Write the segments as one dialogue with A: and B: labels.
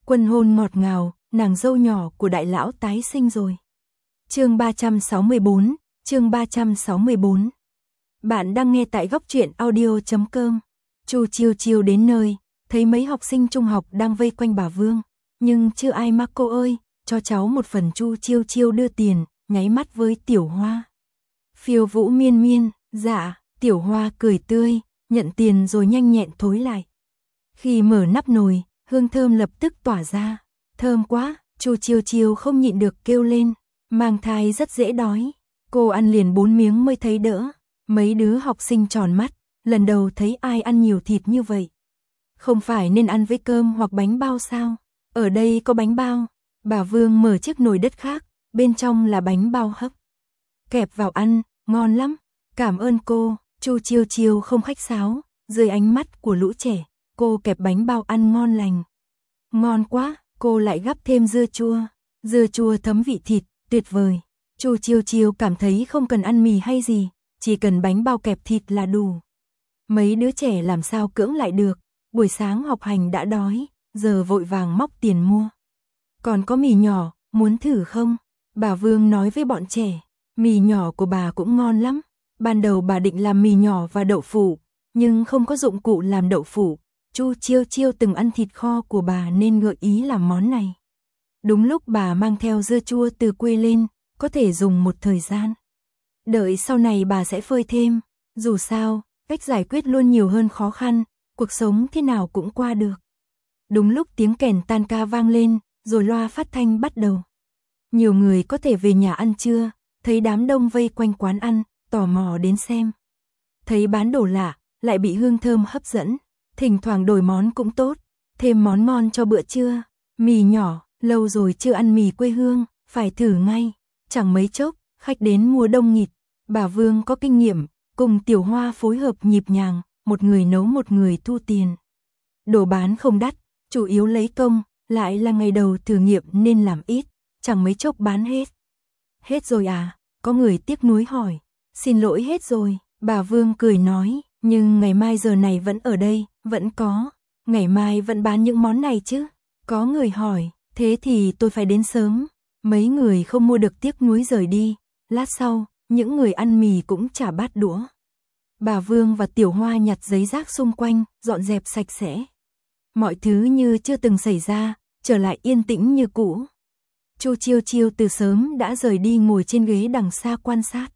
A: Quân hôn ngọt ngào, nàng dâu nhỏ của đại lão tái sinh rồi. Chương 364, chương 364. Bạn đang nghe tại góc truyện audio.com. Chu Chiêu Chiêu đến nơi, thấy mấy học sinh trung học đang vây quanh bà Vương, nhưng chưa ai mắc cô ơi, cho cháu một phần. Chu Chiêu Chiêu đưa tiền, nháy mắt với Tiểu Hoa. Phiêu Vũ miên miên, dạ. Tiểu Hoa cười tươi, nhận tiền rồi nhanh nhẹn thối lại. Khi mở nắp nồi, hương thơm lập tức tỏa ra. Thơm quá, Chu Chiêu Chiêu không nhịn được kêu lên. Mang thai rất dễ đói. Cô ăn liền 4 miếng mới thấy đỡ. Mấy đứa học sinh tròn mắt, lần đầu thấy ai ăn nhiều thịt như vậy. Không phải nên ăn với cơm hoặc bánh bao sao? Ở đây có bánh bao. Bà Vương mở chiếc nồi đất khác, bên trong là bánh bao hấp. Kẹp vào ăn, ngon lắm. Cảm ơn cô. Chu Chiêu Chiêu không khách sáo, dưới ánh mắt của lũ trẻ, cô kẹp bánh bao ăn ngon lành. Ngon quá, cô lại gắp thêm dưa chua thấm vị thịt, tuyệt vời. Chu Chiêu Chiêu cảm thấy không cần ăn mì hay gì, chỉ cần bánh bao kẹp thịt là đủ. Mấy đứa trẻ làm sao cưỡng lại được, buổi sáng học hành đã đói, giờ vội vàng móc tiền mua. Còn có mì nhỏ, muốn thử không? Bà Vương nói với bọn trẻ, mì nhỏ của bà cũng ngon lắm. Ban đầu bà định làm mì nhỏ và đậu phụ, nhưng không có dụng cụ làm đậu phụ. Chu Chiêu Chiêu từng ăn thịt kho của bà nên gợi ý làm món này. Đúng lúc bà mang theo dưa chua từ quê lên, có thể dùng một thời gian. Đợi sau này bà sẽ phơi thêm, dù sao, cách giải quyết luôn nhiều hơn khó khăn, cuộc sống thế nào cũng qua được. Đúng lúc tiếng kèn tan ca vang lên, rồi loa phát thanh bắt đầu. Nhiều người có thể về nhà ăn trưa, thấy đám đông vây quanh quán ăn, tò mò đến xem. Thấy bán đồ lạ, lại bị hương thơm hấp dẫn. Thỉnh thoảng đổi món cũng tốt, thêm món ngon cho bữa trưa. Mì nhỏ, lâu rồi chưa ăn mì quê hương, phải thử ngay. Chẳng mấy chốc, khách đến mua đông nghịt. Bà Vương có kinh nghiệm, cùng Tiểu Hoa phối hợp nhịp nhàng, một người nấu một người thu tiền. Đồ bán không đắt, chủ yếu lấy công, lại là ngày đầu thử nghiệm nên làm ít, chẳng mấy chốc bán hết. Hết rồi à? Có người tiếc nuối hỏi. Xin lỗi, hết rồi. Bà Vương cười nói, nhưng ngày mai giờ này vẫn ở đây, vẫn có. Ngày mai vẫn bán những món này chứ? Có người hỏi, thế thì tôi phải đến sớm. Mấy người không mua được tiếc nuối rời đi. Lát sau, những người ăn mì cũng trả bát đũa. Bà Vương và Tiểu Hoa nhặt giấy rác xung quanh, dọn dẹp sạch sẽ. Mọi thứ như chưa từng xảy ra, trở lại yên tĩnh như cũ. Chu Chiêu Chiêu từ sớm đã rời đi ngồi trên ghế đằng xa quan sát.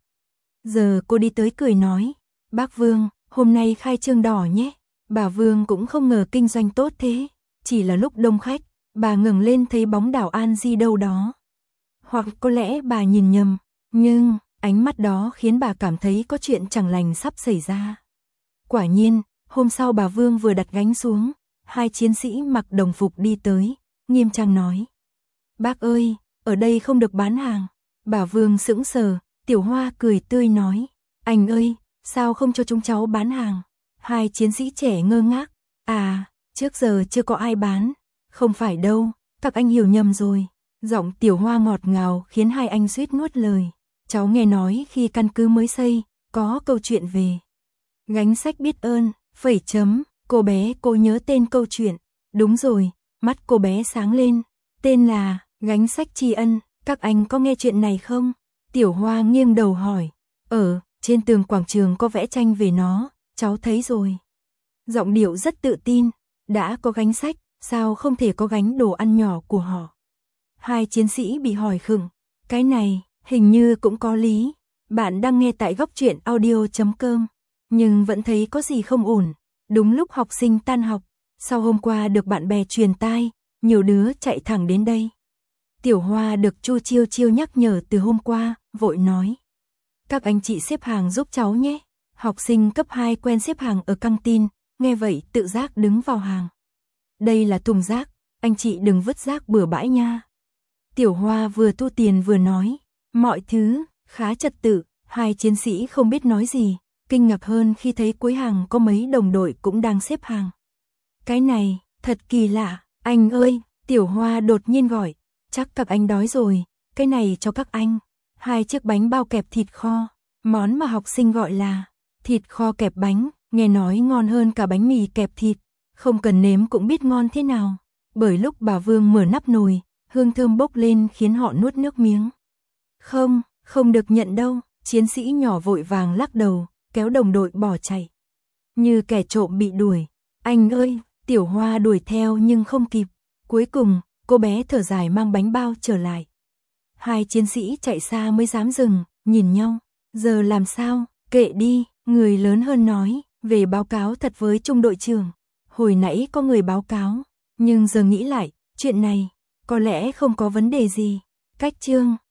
A: Giờ cô đi tới cười nói, bác Vương, hôm nay khai trương đỏ nhé. Bà Vương cũng không ngờ kinh doanh tốt thế, chỉ là lúc đông khách, bà ngẩng lên thấy bóng Đào An Di đâu đó. Hoặc có lẽ bà nhìn nhầm, nhưng ánh mắt đó khiến bà cảm thấy có chuyện chẳng lành sắp xảy ra. Quả nhiên, hôm sau bà Vương vừa đặt gánh xuống, hai chiến sĩ mặc đồng phục đi tới, nghiêm trang nói. Bác ơi, ở đây không được bán hàng. Bà Vương sững sờ, Tiểu Hoa cười tươi nói. Anh ơi, sao không cho chúng cháu bán hàng? Hai chiến sĩ trẻ ngơ ngác. À, trước giờ chưa có ai bán. Không phải đâu, các anh hiểu nhầm rồi. Giọng Tiểu Hoa ngọt ngào khiến hai anh suýt nuốt lời. Cháu nghe nói khi căn cứ mới xây, có câu chuyện về gánh sách biết ơn, phẩy chấm, cô bé cô nhớ tên câu chuyện. Đúng rồi, mắt cô bé sáng lên. Tên là gánh sách tri ân, các anh có nghe chuyện này không? Tiểu Hoa nghiêng đầu hỏi. Trên tường quảng trường có vẽ tranh về nó, cháu thấy rồi. Giọng điệu rất tự tin, đã có gánh sách, sao không thể có gánh đồ ăn nhỏ của họ? Hai chiến sĩ bị hỏi khựng, cái này, hình như cũng có lý. Bạn đang nghe tại góc truyện audio.com, nhưng vẫn thấy có gì không ổn. Đúng lúc học sinh tan học, sau hôm qua được bạn bè truyền tai, nhiều đứa chạy thẳng đến đây. Tiểu Hoa được Chu Chiêu Chiêu nhắc nhở từ hôm qua, vội nói. Các anh chị xếp hàng giúp cháu nhé. Học sinh cấp 2 quen xếp hàng ở căng tin, nghe vậy tự giác đứng vào hàng. Đây là thùng rác, anh chị đừng vứt rác bừa bãi nha. Tiểu Hoa vừa thu tiền vừa nói. Mọi thứ khá trật tự, hai chiến sĩ không biết nói gì, kinh ngạc hơn khi thấy cuối hàng có mấy đồng đội cũng đang xếp hàng. Cái này, thật kỳ lạ, anh ơi, Tiểu Hoa đột nhiên gọi. Chắc các anh đói rồi, cái này cho các anh. 2 chiếc bánh bao kẹp thịt kho, món mà học sinh gọi là thịt kho kẹp bánh, nghe nói ngon hơn cả bánh mì kẹp thịt, không cần nếm cũng biết ngon thế nào. Bởi lúc bà Vương mở nắp nồi, hương thơm bốc lên khiến họ nuốt nước miếng. Không, không được nhận đâu, chiến sĩ nhỏ vội vàng lắc đầu, kéo đồng đội bỏ chạy. Như kẻ trộm bị đuổi. Anh ơi, Tiểu Hoa đuổi theo nhưng không kịp. Cuối cùng, cô bé thở dài mang bánh bao trở lại. Hai chiến sĩ chạy xa mới dám dừng, nhìn nhau. Giờ làm sao, kệ đi, người lớn hơn nói, về báo cáo thật với trung đội trưởng. Hồi nãy có người báo cáo, nhưng giờ nghĩ lại, chuyện này, có lẽ không có vấn đề gì. Cách chương